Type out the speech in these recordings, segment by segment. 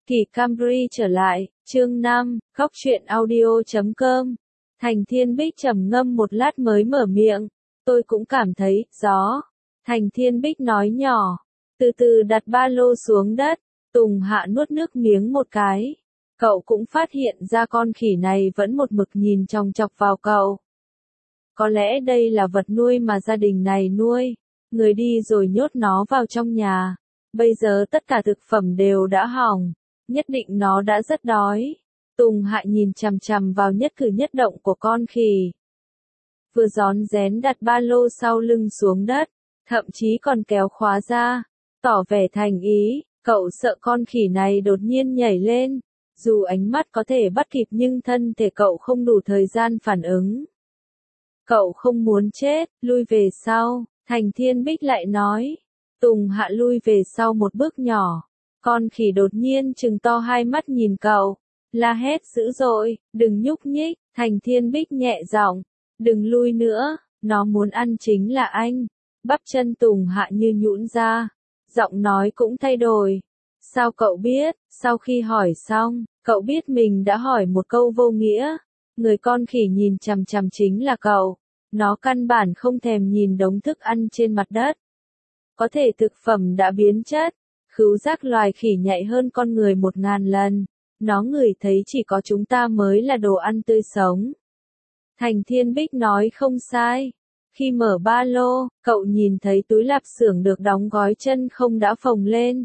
Kỳ Camry trở lại, chương 5, góc truyện audio.com. Thành Thiên Bích trầm ngâm một lát mới mở miệng. Tôi cũng cảm thấy, gió. Thành Thiên Bích nói nhỏ. Từ từ đặt ba lô xuống đất. Tùng Hạ nuốt nước miếng một cái. Cậu cũng phát hiện ra con khỉ này vẫn một mực nhìn chòng chọc vào cậu. Có lẽ đây là vật nuôi mà gia đình này nuôi. Người đi rồi nhốt nó vào trong nhà. Bây giờ tất cả thực phẩm đều đã hỏng. Nhất định nó đã rất đói. Tùng Hạ nhìn chằm chằm vào nhất cử nhất động của con khỉ. Vừa rón rén đặt ba lô sau lưng xuống đất, thậm chí còn kéo khóa ra, tỏ vẻ thành ý. Cậu sợ con khỉ này đột nhiên nhảy lên. Dù ánh mắt có thể bắt kịp nhưng thân thể cậu không đủ thời gian phản ứng. Cậu không muốn chết, lui về sau, Thành Thiên Bích lại nói. Tùng Hạ lui về sau một bước nhỏ. Con khỉ đột nhiên trừng to hai mắt nhìn cậu, la hét dữ dội, đừng nhúc nhích. Thành Thiên Bích nhẹ giọng, đừng lui nữa, nó muốn ăn chính là anh. Bắp chân Tùng Hạ như nhũn ra, giọng nói cũng thay đổi. Sao cậu biết? Sau khi hỏi xong, cậu biết mình đã hỏi một câu vô nghĩa. Người con khỉ nhìn chằm chằm chính là cậu. Nó căn bản không thèm nhìn đống thức ăn trên mặt đất. Có thể thực phẩm đã biến chất. Khứu giác loài khỉ nhạy hơn con người 1000 lần. Nó ngửi thấy chỉ có chúng ta mới là đồ ăn tươi sống. Thành Thiên Bích nói không sai. Khi mở ba lô, cậu nhìn thấy túi lạp xưởng được đóng gói chân không đã phồng lên.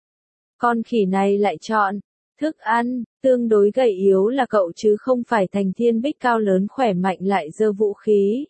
Con khỉ này lại chọn thức ăn, tương đối gầy yếu là cậu chứ không phải Thành Thiên Bích cao lớn khỏe mạnh lại giơ vũ khí.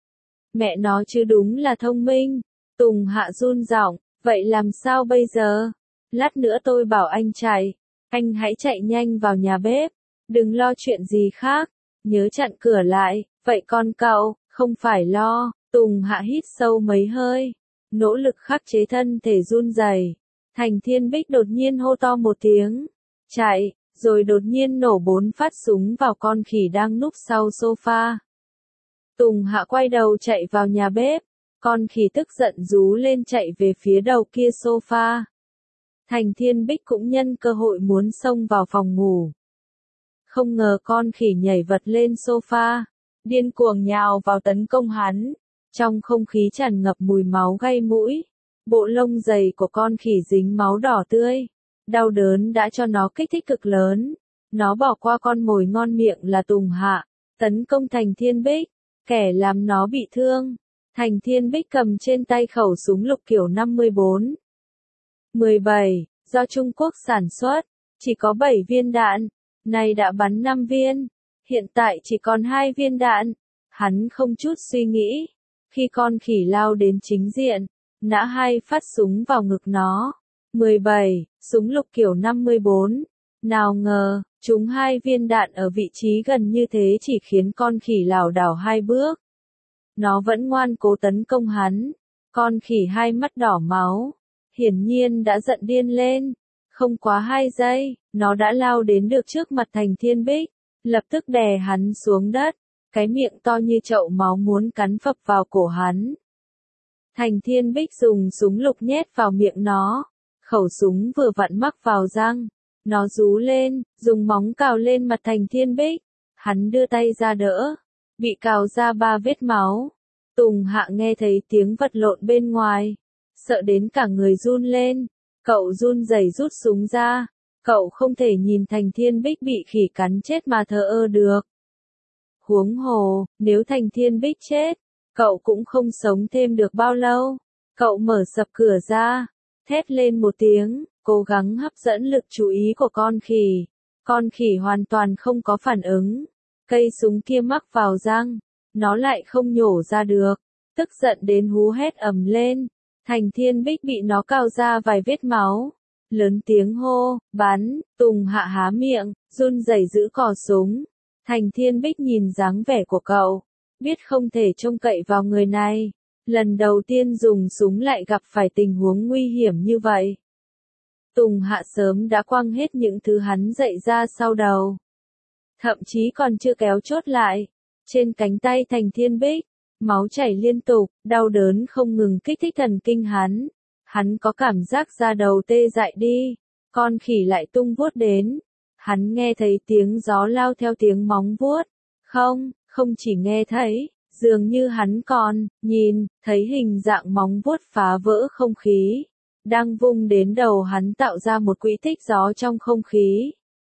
Mẹ nó chứ đúng là thông minh. Tùng Hạ run giọng, vậy làm sao bây giờ? Lát nữa tôi bảo anh chạy. Anh hãy chạy nhanh vào nhà bếp. Đừng lo chuyện gì khác. Nhớ chặn cửa lại. Vậy con cậu, không phải lo. Tùng Hạ hít sâu mấy hơi. Nỗ lực khắc chế thân thể run rẩy. Thành Thiên Bích đột nhiên hô to một tiếng. Chạy, rồi đột nhiên nổ 4 phát súng vào con khỉ đang núp sau sofa. Tùng Hạ quay đầu chạy vào nhà bếp. Con khỉ tức giận rú lên chạy về phía đầu kia sofa. Thành Thiên Bích cũng nhân cơ hội muốn xông vào phòng ngủ. Không ngờ con khỉ nhảy vật lên sofa, điên cuồng nhào vào tấn công hắn. Trong không khí tràn ngập mùi máu gây mũi. Bộ lông dày của con khỉ dính máu đỏ tươi. Đau đớn đã cho nó kích thích cực lớn. Nó bỏ qua con mồi ngon miệng là Tùng Hạ, tấn công Thành Thiên Bích. Kẻ làm nó bị thương. Thành Thiên Bích cầm trên tay khẩu súng lục kiểu 54. 17, do Trung Quốc sản xuất, chỉ có 7 viên đạn, nay đã bắn 5 viên, hiện tại chỉ còn 2 viên đạn. Hắn không chút suy nghĩ, khi con khỉ lao đến chính diện, nã 2 phát súng vào ngực nó. 17, súng lục kiểu 54. Nào ngờ, trúng 2 viên đạn ở vị trí gần như thế chỉ khiến con khỉ lảo đảo 2 bước. Nó vẫn ngoan cố tấn công hắn. Con khỉ hai mắt đỏ máu. Hiển nhiên đã giận điên lên. Không quá 2 giây, nó đã lao đến được trước mặt Thành Thiên Bích. Lập tức đè hắn xuống đất. Cái miệng to như chậu máu muốn cắn phập vào cổ hắn. Thành Thiên Bích dùng súng lục nhét vào miệng nó. Khẩu súng vừa vặn mắc vào răng. Nó rú lên, dùng móng cào lên mặt Thành Thiên Bích. Hắn đưa tay ra đỡ. Bị cào ra 3 vết máu. Tùng Hạ nghe thấy tiếng vật lộn bên ngoài. Sợ đến cả người run lên. Cậu run rẩy rút súng ra. Cậu không thể nhìn Thành Thiên Bích bị khỉ cắn chết mà thờ ơ được. Huống hồ, nếu Thành Thiên Bích chết, cậu cũng không sống thêm được bao lâu. Cậu mở sập cửa ra, thét lên một tiếng, cố gắng hấp dẫn lực chú ý của con khỉ. Con khỉ hoàn toàn không có phản ứng. Cây súng kia mắc vào răng, nó lại không nhổ ra được. Tức giận đến hú hét ầm lên. Thành Thiên Bích bị nó cào ra vài vết máu. Lớn tiếng hô, bắn. Tùng Hạ há miệng, run rẩy giữ cò súng. Thành Thiên Bích nhìn dáng vẻ của cậu, biết không thể trông cậy vào người này. Lần đầu tiên dùng súng lại gặp phải tình huống nguy hiểm như vậy. Tùng Hạ sớm đã quăng hết những thứ hắn dạy ra sau đầu. Thậm chí còn chưa kéo chốt lại. Trên cánh tay Thành Thiên Bích, máu chảy liên tục, đau đớn không ngừng kích thích thần kinh hắn. Hắn có cảm giác da đầu tê dại đi. con khỉ lại tung vuốt đến. Hắn nghe thấy tiếng gió lao theo tiếng móng vuốt. Không chỉ nghe thấy, dường như hắn còn nhìn thấy hình dạng móng vuốt phá vỡ không khí, đang vung đến đầu hắn tạo ra một quỹ tích gió trong không khí.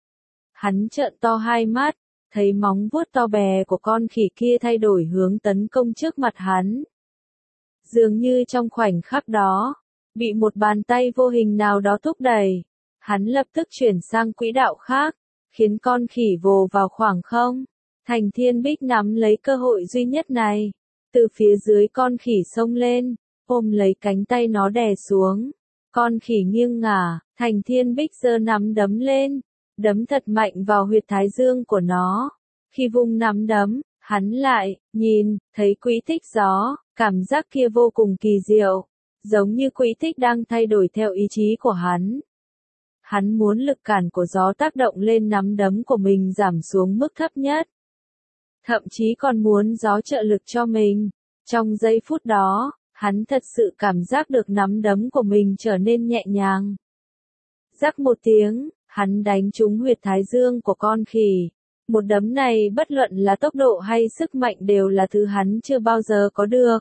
Hắn trợn to hai mắt, thấy móng vuốt to bè của con khỉ kia thay đổi hướng tấn công trước mặt hắn. Dường như trong khoảnh khắc đó, bị một bàn tay vô hình nào đó thúc đẩy, hắn lập tức chuyển sang quỹ đạo khác, khiến con khỉ vồ vào khoảng không. Thành Thiên Bích nắm lấy cơ hội duy nhất này, từ phía dưới con khỉ xông lên, ôm lấy cánh tay nó đè xuống. Con khỉ nghiêng ngả, Thành Thiên Bích giơ nắm đấm lên, đấm thật mạnh vào huyệt thái dương của nó. Khi vung nắm đấm, hắn lại nhìn thấy quỹ tích gió, cảm giác kia vô cùng kỳ diệu, giống như quỹ tích đang thay đổi theo ý chí của hắn. Hắn muốn lực cản của gió tác động lên nắm đấm của mình giảm xuống mức thấp nhất. Thậm chí còn muốn gió trợ lực cho mình. Trong giây phút đó, hắn thật sự cảm giác được nắm đấm của mình trở nên nhẹ nhàng. Rắc một tiếng, hắn đánh trúng huyệt thái dương của con khỉ. Một đấm này bất luận là tốc độ hay sức mạnh đều là thứ hắn chưa bao giờ có được.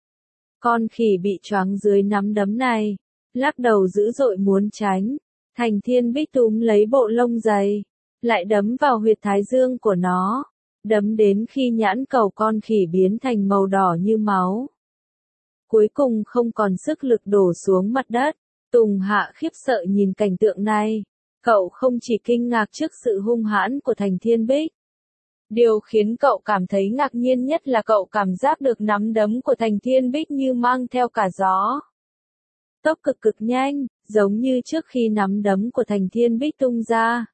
Con khỉ bị choáng dưới nắm đấm này, lắc đầu dữ dội muốn tránh. Thành Thiên Bích túm lấy bộ lông dày, lại đấm vào huyệt thái dương của nó, đấm đến khi nhãn cầu con khỉ biến thành màu đỏ như máu. Cuối cùng không còn sức lực đổ xuống mặt đất, Tùng Hạ khiếp sợ nhìn cảnh tượng này. Cậu không chỉ kinh ngạc trước sự hung hãn của Thành Thiên Bích. Điều khiến cậu cảm thấy ngạc nhiên nhất là cậu cảm giác được nắm đấm của Thành Thiên Bích như mang theo cả gió. Tốc cực nhanh, giống như trước khi nắm đấm của Thành Thiên Bích tung ra.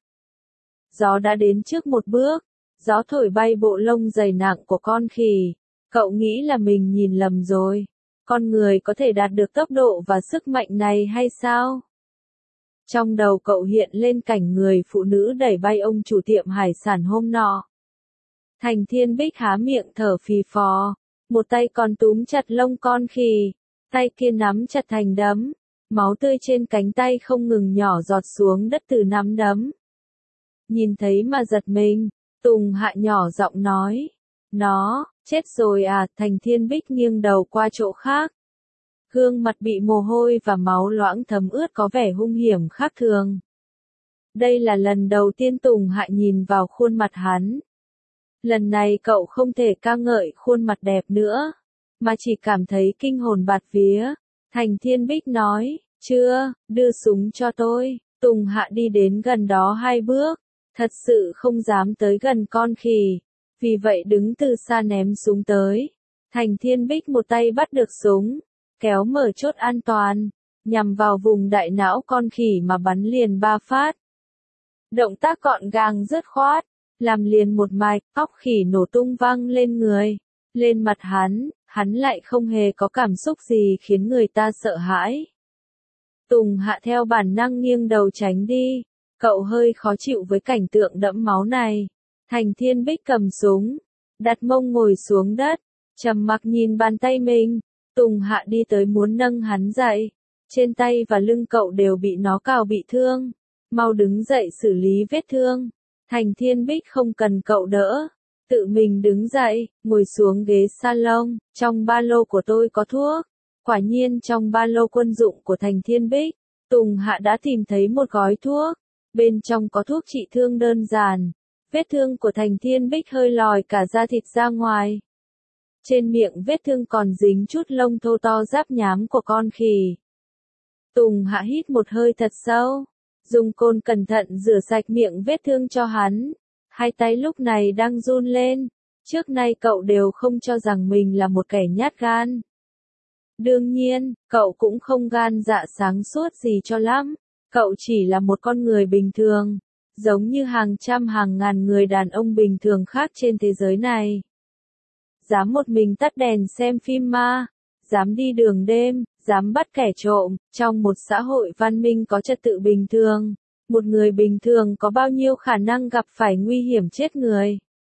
Gió đã đến trước một bước, gió thổi bay bộ lông dày nặng của con khỉ. Cậu nghĩ là mình nhìn lầm rồi. Con người có thể đạt được tốc độ và sức mạnh này hay sao? Trong đầu cậu hiện lên cảnh người phụ nữ đẩy bay ông chủ tiệm hải sản hôm nọ. Thành Thiên Bích há miệng thở phì phò, một tay còn túm chặt lông con khỉ, tay kia nắm chặt thành đấm, máu tươi trên cánh tay không ngừng nhỏ giọt xuống đất từ nắm đấm. Nhìn thấy mà giật mình, Tùng Hạ nhỏ giọng nói, nó, chết rồi à, Thành Thiên Bích nghiêng đầu qua chỗ khác. Gương mặt bị mồ hôi và máu loãng thấm ướt có vẻ hung hiểm khác thường. Đây là lần đầu tiên Tùng Hạ nhìn vào khuôn mặt hắn. Lần này cậu không thể ca ngợi khuôn mặt đẹp nữa, mà chỉ cảm thấy kinh hồn bạt vía. Thành Thiên Bích nói, chưa, đưa súng cho tôi. Tùng Hạ đi đến gần đó 2 bước, thật sự không dám tới gần con khỉ, vì vậy đứng từ xa ném súng tới. Thành Thiên Bích một tay bắt được súng, kéo mở chốt an toàn, nhằm vào vùng đại não con khỉ mà bắn liền 3 phát. Động tác gọn gàng dứt khoát, làm liền một mạch, óc khỉ nổ tung văng lên người, lên mặt hắn lại không hề có cảm xúc gì khiến người ta sợ hãi. Tùng Hạ theo bản năng nghiêng đầu tránh đi, cậu hơi khó chịu với cảnh tượng đẫm máu này. Thành Thiên Bích cầm súng, đặt mông ngồi xuống đất, trầm mặc nhìn bàn tay mình. Tùng Hạ đi tới muốn nâng hắn dậy, trên tay và lưng cậu đều bị nó cào bị thương, mau đứng dậy xử lý vết thương. Thành Thiên Bích không cần cậu đỡ, tự mình đứng dậy, ngồi xuống ghế salon, trong ba lô của tôi có thuốc. Quả nhiên trong ba lô quân dụng của Thành Thiên Bích, Tùng Hạ đã tìm thấy một gói thuốc, bên trong có thuốc trị thương đơn giản. Vết thương của Thành Thiên Bích hơi lòi cả da thịt ra ngoài. Trên miệng vết thương còn dính chút lông thô to giáp nhám của con khỉ. Tùng Hạ hít một hơi thật sâu, dùng côn cẩn thận rửa sạch miệng vết thương cho hắn. Hai tay lúc này đang run lên, trước nay cậu đều không cho rằng mình là một kẻ nhát gan. Đương nhiên, cậu cũng không gan dạ sáng suốt gì cho lắm, cậu chỉ là một con người bình thường, giống như hàng trăm hàng ngàn người đàn ông bình thường khác trên thế giới này. Dám một mình tắt đèn xem phim ma, dám đi đường đêm, dám bắt kẻ trộm, trong một xã hội văn minh có trật tự bình thường, một người bình thường có bao nhiêu khả năng gặp phải nguy hiểm chết người.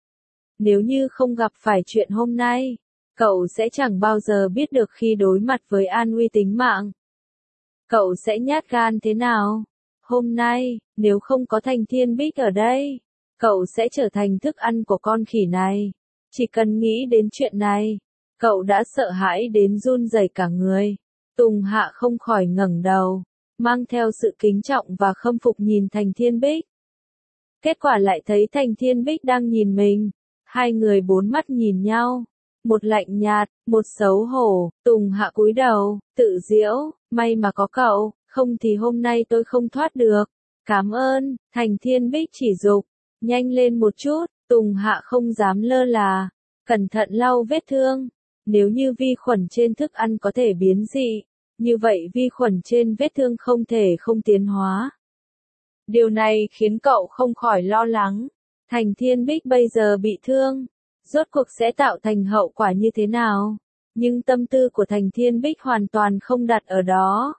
Nếu như không gặp phải chuyện hôm nay, cậu sẽ chẳng bao giờ biết được khi đối mặt với an nguy tính mạng. Cậu sẽ nhát gan thế nào? Hôm nay, nếu không có Thành Thiên Bích ở đây, cậu sẽ trở thành thức ăn của con khỉ này. Chỉ cần nghĩ đến chuyện này, cậu đã sợ hãi đến run rẩy cả người. Tùng Hạ không khỏi ngẩng đầu, mang theo sự kính trọng và khâm phục nhìn Thành Thiên Bích. Kết quả lại thấy Thành Thiên Bích đang nhìn mình. Hai người bốn mắt nhìn nhau. Một lạnh nhạt, một xấu hổ. Tùng Hạ cúi đầu, tự giễu, may mà có cậu, không thì hôm nay tôi không thoát được. Cảm ơn, Thành Thiên Bích chỉ giục. Nhanh lên một chút, Tùng Hạ không dám lơ là. Cẩn thận lau vết thương. Nếu như vi khuẩn trên thức ăn có thể biến dị, như vậy vi khuẩn trên vết thương không thể không tiến hóa. Điều này khiến cậu không khỏi lo lắng. Thành Thiên Bích bây giờ bị thương, rốt cuộc sẽ tạo thành hậu quả như thế nào? Nhưng tâm tư của Thành Thiên Bích hoàn toàn không đặt ở đó.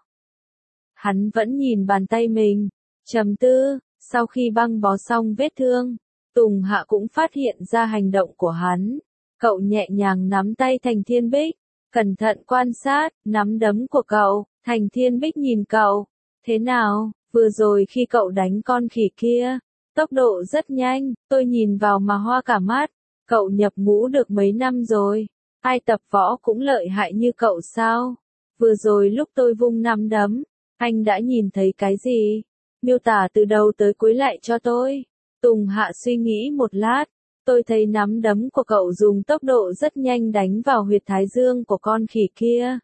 Hắn vẫn nhìn bàn tay mình, trầm tư. Sau khi băng bó xong vết thương, Tùng Hạ cũng phát hiện ra hành động của hắn. Cậu nhẹ nhàng nắm tay Thành Thiên Bích, cẩn thận quan sát nắm đấm của cậu. Thành Thiên Bích nhìn cậu. Thế nào, vừa rồi khi cậu đánh con khỉ kia, tốc độ rất nhanh, tôi nhìn vào mà hoa cả mắt. Cậu nhập ngũ được mấy năm rồi? Ai tập võ cũng lợi hại như cậu sao? Vừa rồi lúc tôi vung nắm đấm, anh đã nhìn thấy cái gì? Miêu tả từ đầu tới cuối lại cho tôi. Tùng Hạ suy nghĩ một lát. Tôi thấy nắm đấm của cậu dùng tốc độ rất nhanh đánh vào huyệt thái dương của con khỉ kia.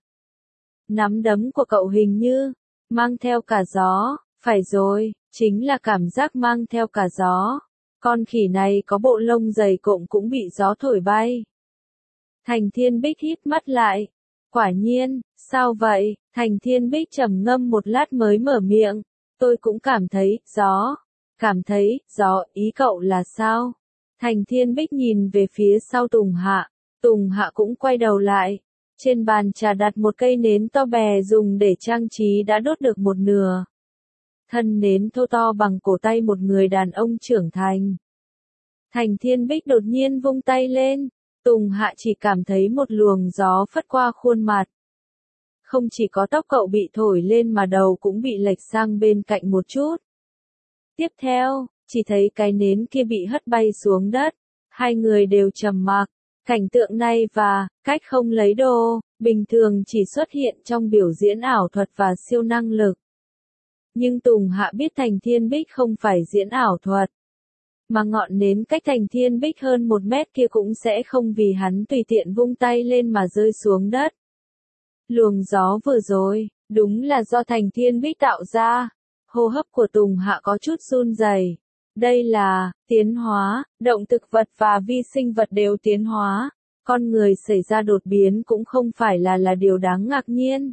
Nắm đấm của cậu hình như mang theo cả gió. Phải rồi, chính là cảm giác mang theo cả gió. Con khỉ này có bộ lông dày cộm cũng bị gió thổi bay. Thành Thiên Bích híp mắt lại. Quả nhiên, sao vậy? Thành Thiên Bích trầm ngâm một lát mới mở miệng. Tôi cũng cảm thấy, gió. Cảm thấy, gió, ý cậu là sao? Thành Thiên Bích nhìn về phía sau Tùng Hạ. Tùng Hạ cũng quay đầu lại. Trên bàn trà đặt một cây nến to bè dùng để trang trí đã đốt được một nửa. Thân nến thô to bằng cổ tay một người đàn ông trưởng thành. Thành Thiên Bích đột nhiên vung tay lên. Tùng Hạ chỉ cảm thấy một luồng gió phất qua khuôn mặt. Không chỉ có tóc cậu bị thổi lên mà đầu cũng bị lệch sang bên cạnh một chút. Tiếp theo, chỉ thấy cái nến kia bị hất bay xuống đất. Hai người đều trầm mặc. Cảnh tượng này và cách không lấy đồ, bình thường chỉ xuất hiện trong biểu diễn ảo thuật và siêu năng lực. Nhưng Tùng Hạ biết Thành Thiên Bích không phải diễn ảo thuật. Mà ngọn nến cách Thành Thiên Bích hơn 1 mét kia cũng sẽ không vì hắn tùy tiện vung tay lên mà rơi xuống đất. Luồng gió vừa rồi, đúng là do Thành Thiên Bích tạo ra. Hô hấp của Tùng Hạ có chút run rẩy. Đây là tiến hóa, động thực vật và vi sinh vật đều tiến hóa. Con người xảy ra đột biến cũng không phải là điều đáng ngạc nhiên.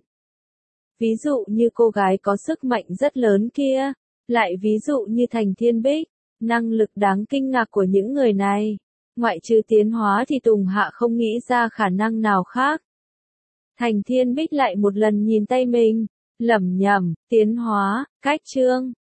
Ví dụ như cô gái có sức mạnh rất lớn kia, lại ví dụ như Thành Thiên Bích, năng lực đáng kinh ngạc của những người này. Ngoại trừ tiến hóa thì Tùng Hạ không nghĩ ra khả năng nào khác. Thành Thiên Bích lại một lần nhìn tay mình, lẩm nhẩm, tiến hóa, cách chương.